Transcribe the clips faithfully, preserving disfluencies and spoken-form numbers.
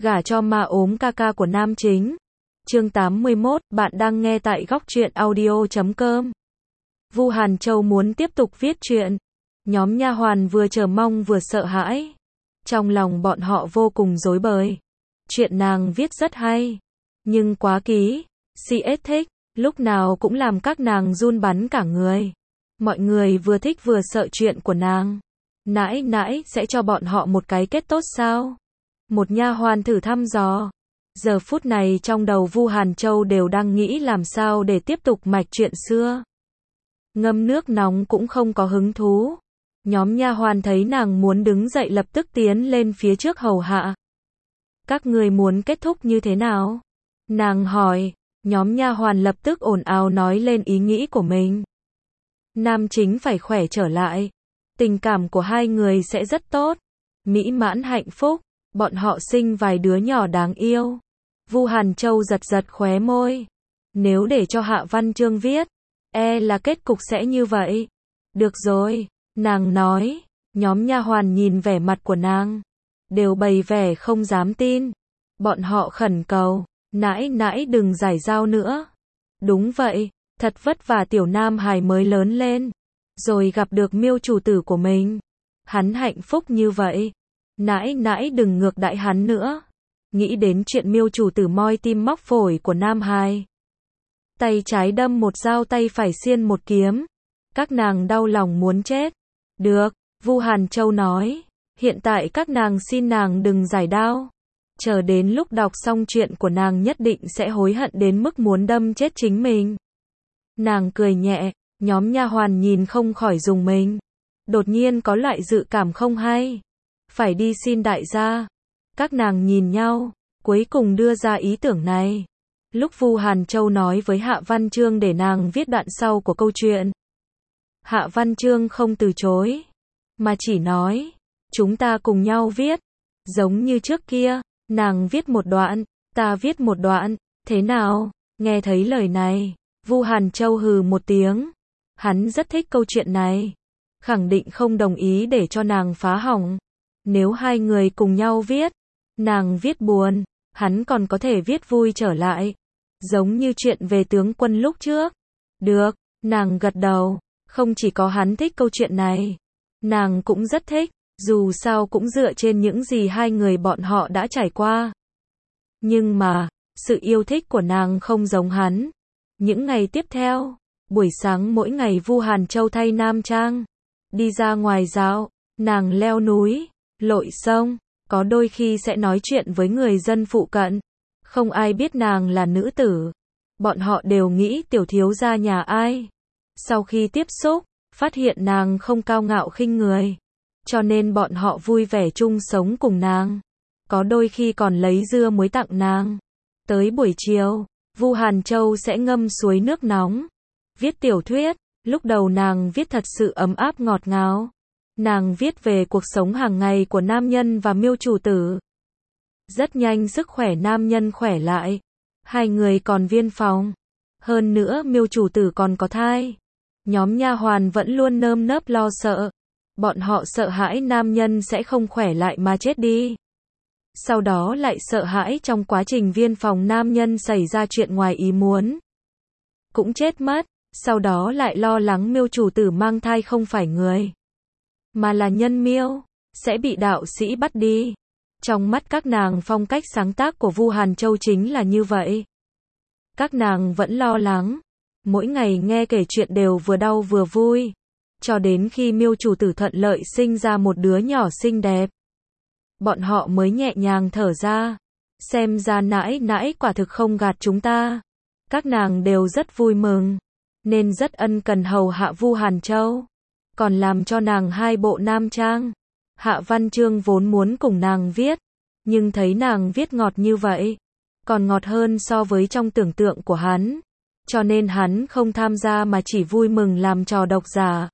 Gả cho ma ốm ca ca của nam chính. Chương tám mươi mốt, bạn đang nghe tại góc truyện audio chấm com. Vu Hàn Châu muốn tiếp tục viết truyện. Nhóm nha hoàn vừa chờ mong vừa sợ hãi. Trong lòng bọn họ vô cùng rối bời. Chuyện nàng viết rất hay, nhưng quá ký, xê ét thích, lúc nào cũng làm các nàng run bắn cả người. Mọi người vừa thích vừa sợ chuyện của nàng. Nãi nãi sẽ cho bọn họ một cái kết tốt sao? Một nha hoàn thử thăm dò. Giờ phút này trong đầu Vu Hàn Châu đều đang nghĩ làm sao để tiếp tục mạch chuyện xưa. Ngâm nước nóng cũng không có hứng thú. Nhóm nha hoàn thấy nàng muốn đứng dậy lập tức tiến lên phía trước hầu hạ. Các người muốn kết thúc như thế nào? Nàng hỏi. Nhóm nha hoàn lập tức ồn ào nói lên ý nghĩ của mình. Nam chính phải khỏe trở lại. Tình cảm của hai người sẽ rất tốt. Mỹ mãn hạnh phúc. Bọn họ sinh vài đứa nhỏ đáng yêu. Vu Hàn Châu giật giật khóe môi. Nếu để cho Hạ Văn Chương viết, e là kết cục sẽ như vậy. Được rồi, nàng nói. Nhóm nha hoàn nhìn vẻ mặt của nàng, đều bày vẻ không dám tin. Bọn họ khẩn cầu, nãi nãi đừng giải dao nữa. Đúng vậy, thật vất vả tiểu nam hài mới lớn lên, rồi gặp được Miêu chủ tử của mình. Hắn hạnh phúc như vậy. Nãi nãi đừng ngược đãi hắn nữa. Nghĩ đến chuyện Miêu chủ tử moi tim móc phổi của nam hài. Tay trái đâm một dao, tay phải xiên một kiếm. Các nàng đau lòng muốn chết. Được, Vu Hàn Châu nói. Hiện tại các nàng xin nàng đừng giải đao. Chờ đến lúc đọc xong chuyện của nàng nhất định sẽ hối hận đến mức muốn đâm chết chính mình. Nàng cười nhẹ, nhóm nha hoàn nhìn không khỏi rùng mình. Đột nhiên có loại dự cảm không hay. Phải đi xin đại gia. Các nàng nhìn nhau, cuối cùng đưa ra ý tưởng này. Lúc Vu Hàn Châu nói với Hạ Văn Chương để nàng viết đoạn sau của câu chuyện, Hạ Văn Chương không từ chối, mà chỉ nói, chúng ta cùng nhau viết. Giống như trước kia, nàng viết một đoạn, ta viết một đoạn, thế nào? Nghe thấy lời này, Vu Hàn Châu hừ một tiếng. Hắn rất thích câu chuyện này, khẳng định không đồng ý để cho nàng phá hỏng. Nếu hai người cùng nhau viết, nàng viết buồn, hắn còn có thể viết vui trở lại. Giống như chuyện về tướng quân lúc trước. Được, nàng gật đầu. Không chỉ có hắn thích câu chuyện này, nàng cũng rất thích, dù sao cũng dựa trên những gì hai người bọn họ đã trải qua. Nhưng mà, sự yêu thích của nàng không giống hắn. Những ngày tiếp theo, buổi sáng mỗi ngày Vu Hàn Châu thay nam trang, đi ra ngoài dạo, nàng leo núi, lội sông, có đôi khi sẽ nói chuyện với người dân phụ cận. Không ai biết nàng là nữ tử. Bọn họ đều nghĩ tiểu thiếu gia nhà ai. Sau khi tiếp xúc, phát hiện nàng không cao ngạo khinh người. Cho nên bọn họ vui vẻ chung sống cùng nàng. Có đôi khi còn lấy dưa muối tặng nàng. Tới buổi chiều, Vu Hàn Châu sẽ ngâm suối nước nóng. Viết tiểu thuyết, lúc đầu nàng viết thật sự ấm áp ngọt ngào. Nàng viết về cuộc sống hàng ngày của nam nhân và Miêu chủ tử. Rất nhanh sức khỏe nam nhân khỏe lại. Hai người còn viên phòng. Hơn nữa Miêu chủ tử còn có thai. Nhóm nha hoàn vẫn luôn nơm nớp lo sợ. Bọn họ sợ hãi nam nhân sẽ không khỏe lại mà chết đi. Sau đó lại sợ hãi trong quá trình viên phòng nam nhân xảy ra chuyện ngoài ý muốn, cũng chết mất. Sau đó lại lo lắng Miêu chủ tử mang thai không phải người, mà là nhân miêu, sẽ bị đạo sĩ bắt đi. Trong mắt các nàng phong cách sáng tác của Vu Hàn Châu chính là như vậy. Các nàng vẫn lo lắng. Mỗi ngày nghe kể chuyện đều vừa đau vừa vui. Cho đến khi Miêu chủ tử thuận lợi sinh ra một đứa nhỏ xinh đẹp. Bọn họ mới nhẹ nhàng thở ra. Xem ra nãi nãi quả thực không gạt chúng ta. Các nàng đều rất vui mừng, nên rất ân cần hầu hạ Vu Hàn Châu. Còn làm cho nàng hai bộ nam trang. Hạ Văn Chương vốn muốn cùng nàng viết, nhưng thấy nàng viết ngọt như vậy, còn ngọt hơn so với trong tưởng tượng của hắn. Cho nên hắn không tham gia mà chỉ vui mừng làm trò độc giả.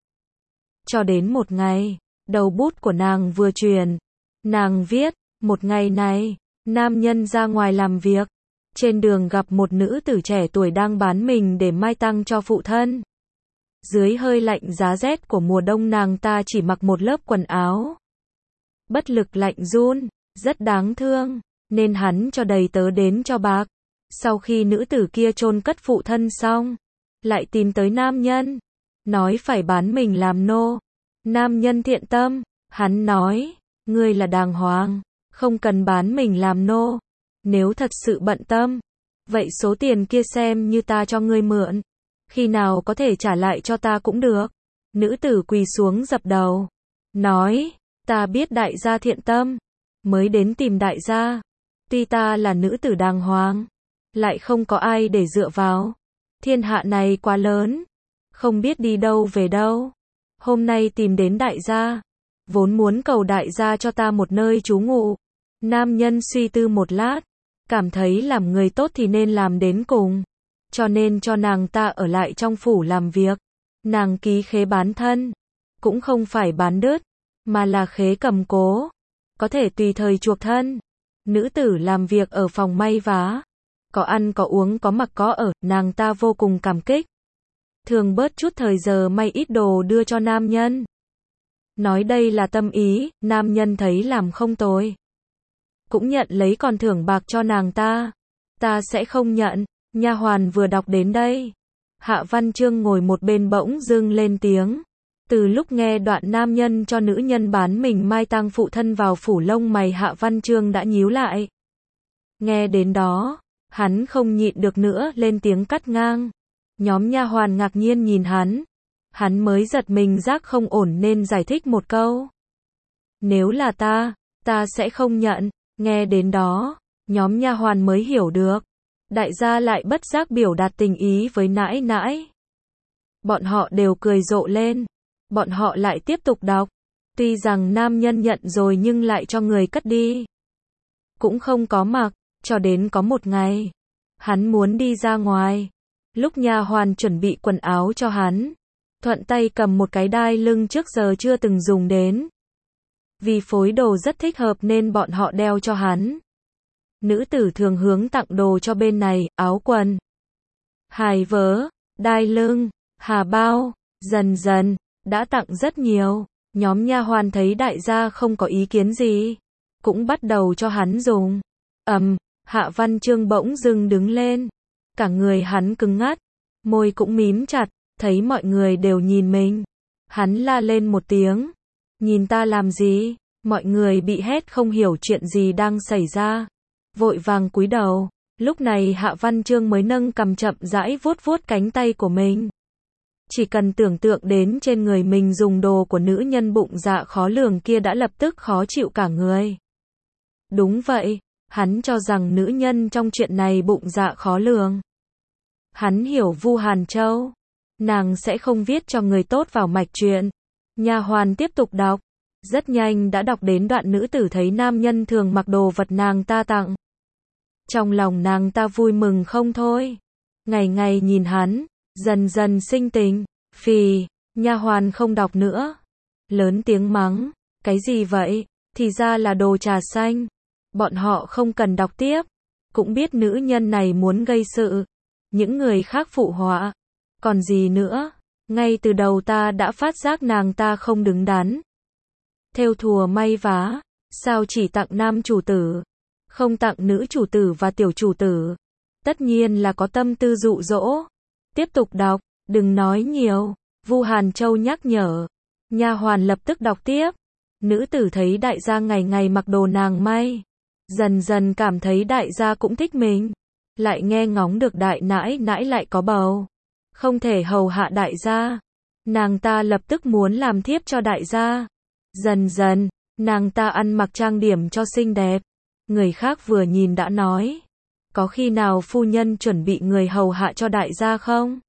Cho đến một ngày, đầu bút của nàng vừa truyền. Nàng viết, một ngày này, nam nhân ra ngoài làm việc. Trên đường gặp một nữ tử trẻ tuổi đang bán mình để mai tang cho phụ thân. Dưới hơi lạnh giá rét của mùa đông nàng ta chỉ mặc một lớp quần áo. Bất lực lạnh run, rất đáng thương. nên hắn cho đầy tớ đến cho bạc. Sau khi nữ tử kia chôn cất phụ thân xong, lại tìm tới nam nhân, nói phải bán mình làm nô. Nam nhân thiện tâm, hắn nói, ngươi là đàng hoàng, không cần bán mình làm nô. Nếu thật sự bận tâm, vậy số tiền kia xem như ta cho ngươi mượn, khi nào có thể trả lại cho ta cũng được. Nữ tử quỳ xuống dập đầu, nói, ta biết đại gia thiện tâm, mới đến tìm đại gia. Tuy ta là nữ tử đàng hoàng, lại không có ai để dựa vào. Thiên hạ này quá lớn, không biết đi đâu về đâu. Hôm nay tìm đến đại gia, vốn muốn cầu đại gia cho ta một nơi trú ngụ. Nam nhân suy tư một lát, cảm thấy làm người tốt thì nên làm đến cùng, cho nên cho nàng ta ở lại trong phủ làm việc. Nàng ký khế bán thân, cũng không phải bán đứt, mà là khế cầm cố, có thể tùy thời chuộc thân. Nữ tử làm việc ở phòng may vá, có ăn có uống có mặc có ở, nàng ta vô cùng cảm kích. Thường bớt chút thời giờ may ít đồ đưa cho nam nhân. Nói đây là tâm ý, nam nhân thấy làm không tồi, cũng nhận lấy còn thưởng bạc cho nàng ta. Ta sẽ không nhận. Nha hoàn vừa đọc đến đây, Hạ Văn Chương ngồi một bên bỗng dưng lên tiếng. Từ lúc nghe đoạn nam nhân cho nữ nhân bán mình mai tang phụ thân vào phủ, lông mày Hạ Văn Chương đã nhíu lại. Nghe đến đó, hắn không nhịn được nữa lên tiếng cắt ngang. Nhóm nha hoàn ngạc nhiên nhìn hắn. Hắn mới giật mình giác không ổn nên giải thích một câu. Nếu là ta, ta sẽ không nhận. Nghe đến đó, nhóm nha hoàn mới hiểu được. Đại gia lại bất giác biểu đạt tình ý với nãi nãi. Bọn họ đều cười rộ lên. Bọn họ lại tiếp tục đọc. Tuy rằng nam nhân nhận rồi nhưng lại cho người cất đi, cũng không có mặc, cho đến có một ngày, hắn muốn đi ra ngoài. Lúc nha hoàn chuẩn bị quần áo cho hắn, thuận tay cầm một cái đai lưng trước giờ chưa từng dùng đến. Vì phối đồ rất thích hợp nên bọn họ đeo cho hắn. Nữ tử thường hướng tặng đồ cho bên này, áo quần, hài vớ, đai lưng, hà bao, dần dần, đã tặng rất nhiều. Nhóm nha hoàn thấy đại gia không có ý kiến gì, cũng bắt đầu cho hắn dùng. Ầm, Hạ Văn Chương bỗng dưng đứng lên, cả người hắn cứng ngắt, môi cũng mím chặt, thấy mọi người đều nhìn mình. Hắn la lên một tiếng, nhìn ta làm gì? Mọi người bị hét không hiểu chuyện gì đang xảy ra, vội vàng cúi đầu. Lúc này Hạ Văn Chương mới nâng cằm chậm rãi vuốt vuốt cánh tay của mình. Chỉ cần tưởng tượng đến trên người mình dùng đồ của nữ nhân bụng dạ khó lường kia đã lập tức khó chịu cả người. Đúng vậy, hắn cho rằng nữ nhân trong chuyện này bụng dạ khó lường. Hắn hiểu Vu Hàn Châu, nàng sẽ không viết cho người tốt vào mạch truyện. Nha hoàn tiếp tục đọc, rất nhanh đã đọc đến đoạn nữ tử thấy nam nhân thường mặc đồ vật nàng ta tặng. Trong lòng nàng ta vui mừng không thôi, ngày ngày nhìn hắn, dần dần sinh tình. Phì, nha hoàn không đọc nữa, lớn tiếng mắng, cái gì vậy? Thì ra là đồ trà xanh. Bọn họ không cần đọc tiếp, cũng biết nữ nhân này muốn gây sự. Những người khác phụ họa, còn gì nữa? Ngay từ đầu ta đã phát giác nàng ta không đứng đắn. Thêu thùa may vá, sao chỉ tặng nam chủ tử, không tặng nữ chủ tử và tiểu chủ tử? Tất nhiên là có tâm tư dụ dỗ. Tiếp tục đọc, đừng nói nhiều. Vu Hàn Châu nhắc nhở. Nha hoàn lập tức đọc tiếp. Nữ tử thấy đại gia ngày ngày mặc đồ nàng may, dần dần cảm thấy đại gia cũng thích mình. Lại nghe ngóng được đại nãi nãi lại có bầu, không thể hầu hạ đại gia. Nàng ta lập tức muốn làm thiếp cho đại gia. Dần dần, nàng ta ăn mặc trang điểm cho xinh đẹp. Người khác vừa nhìn đã nói, có khi nào phu nhân chuẩn bị người hầu hạ cho đại gia không?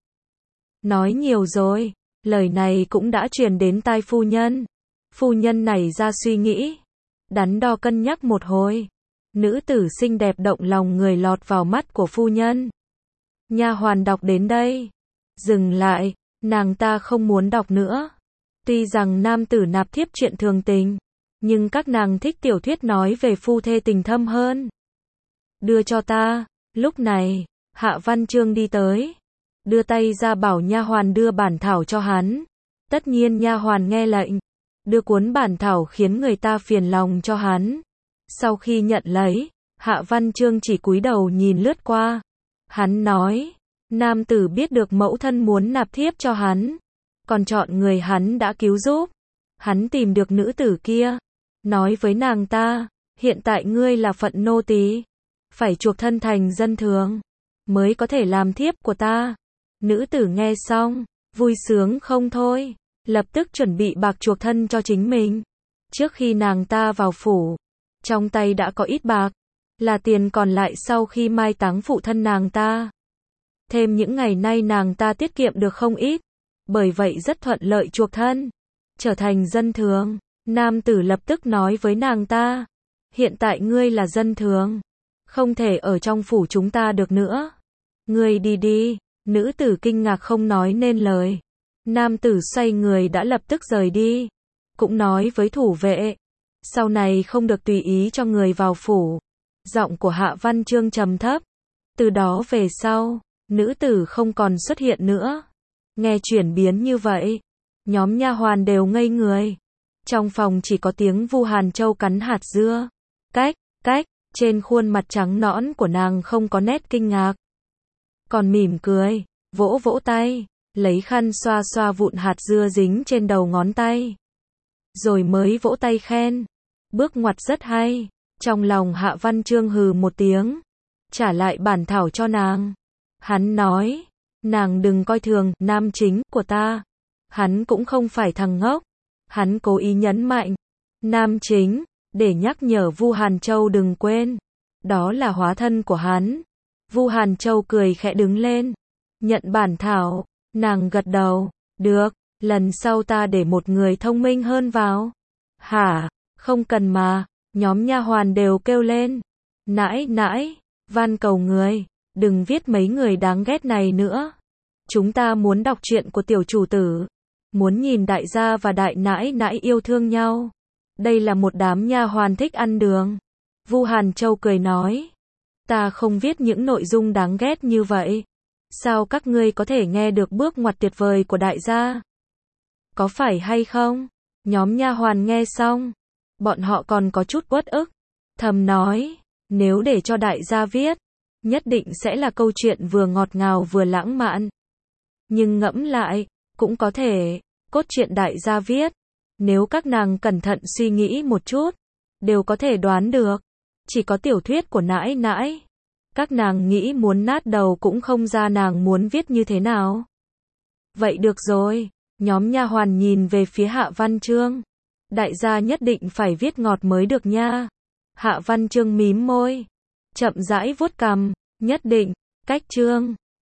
Nói nhiều rồi, lời này cũng đã truyền đến tai phu nhân. Phu nhân này ra suy nghĩ, đắn đo cân nhắc một hồi. Nữ tử xinh đẹp động lòng người lọt vào mắt của phu nhân. Nha hoàn đọc đến đây, dừng lại, nàng ta không muốn đọc nữa. Tuy rằng nam tử nạp thiếp chuyện thường tình, nhưng các nàng thích tiểu thuyết nói về phu thê tình thâm hơn. Đưa cho ta. Lúc này, Hạ Văn Chương đi tới, đưa tay ra bảo nha hoàn đưa bản thảo cho hắn. Tất nhiên nha hoàn nghe lệnh, đưa cuốn bản thảo khiến người ta phiền lòng cho hắn. Sau khi nhận lấy, Hạ Văn Chương chỉ cúi đầu nhìn lướt qua. Hắn nói, nam tử biết được mẫu thân muốn nạp thiếp cho hắn, còn chọn người hắn đã cứu giúp. Hắn tìm được nữ tử kia, nói với nàng ta, hiện tại ngươi là phận nô tỳ, phải chuộc thân thành dân thường, mới có thể làm thiếp của ta. Nữ tử nghe xong, vui sướng không thôi, lập tức chuẩn bị bạc chuộc thân cho chính mình. Trước khi nàng ta vào phủ, trong tay đã có ít bạc, là tiền còn lại sau khi mai táng phụ thân nàng ta. Thêm những ngày nay nàng ta tiết kiệm được không ít, bởi vậy rất thuận lợi chuộc thân, trở thành dân thường. Nam tử lập tức nói với nàng ta, hiện tại ngươi là dân thường, không thể ở trong phủ chúng ta được nữa. Ngươi đi đi. Nữ tử kinh ngạc không nói nên lời. Nam tử xoay người đã lập tức rời đi, cũng nói với thủ vệ, sau này không được tùy ý cho người vào phủ. Giọng của Hạ Văn Chương trầm thấp. Từ đó về sau, nữ tử không còn xuất hiện nữa. Nghe chuyển biến như vậy, nhóm nha hoàn đều ngây người. Trong phòng chỉ có tiếng Vu Hàn Châu cắn hạt dưa. Cách, cách, trên khuôn mặt trắng nõn của nàng không có nét kinh ngạc, còn mỉm cười, vỗ vỗ tay, lấy khăn xoa xoa vụn hạt dưa dính trên đầu ngón tay. Rồi mới vỗ tay khen, bước ngoặt rất hay. Trong lòng Hạ Văn Chương hừ một tiếng, trả lại bản thảo cho nàng. Hắn nói, nàng đừng coi thường nam chính của ta. Hắn cũng không phải thằng ngốc. Hắn cố ý nhấn mạnh, nam chính, để nhắc nhở Vu Hàn Châu đừng quên, đó là hóa thân của hắn. Vu Hàn Châu cười khẽ đứng lên, nhận bản thảo, nàng gật đầu, được, lần sau ta để một người thông minh hơn vào. Hả, không cần mà, nhóm nha hoàn đều kêu lên. Nãi nãi, van cầu người, đừng viết mấy người đáng ghét này nữa. Chúng ta muốn đọc truyện của tiểu chủ tử, muốn nhìn đại gia và đại nãi nãi yêu thương nhau. Đây là một đám nha hoàn thích ăn đường. Vu Hàn Châu cười nói, ta không viết những nội dung đáng ghét như vậy. Sao các ngươi có thể nghe được bước ngoặt tuyệt vời của đại gia? Có phải hay không? Nhóm nha hoàn nghe xong, bọn họ còn có chút uất ức, thầm nói, nếu để cho đại gia viết, nhất định sẽ là câu chuyện vừa ngọt ngào vừa lãng mạn. Nhưng ngẫm lại, cũng có thể, cốt truyện đại gia viết, nếu các nàng cẩn thận suy nghĩ một chút, đều có thể đoán được, chỉ có tiểu thuyết của nãi nãi. Các nàng nghĩ muốn nát đầu cũng không ra nàng muốn viết như thế nào. Vậy được rồi, nhóm nha hoàn nhìn về phía Hạ Văn Chương. Đại gia nhất định phải viết ngọt mới được nha. Hạ Văn Chương mím môi, chậm rãi vuốt cằm, nhất định, cách chương.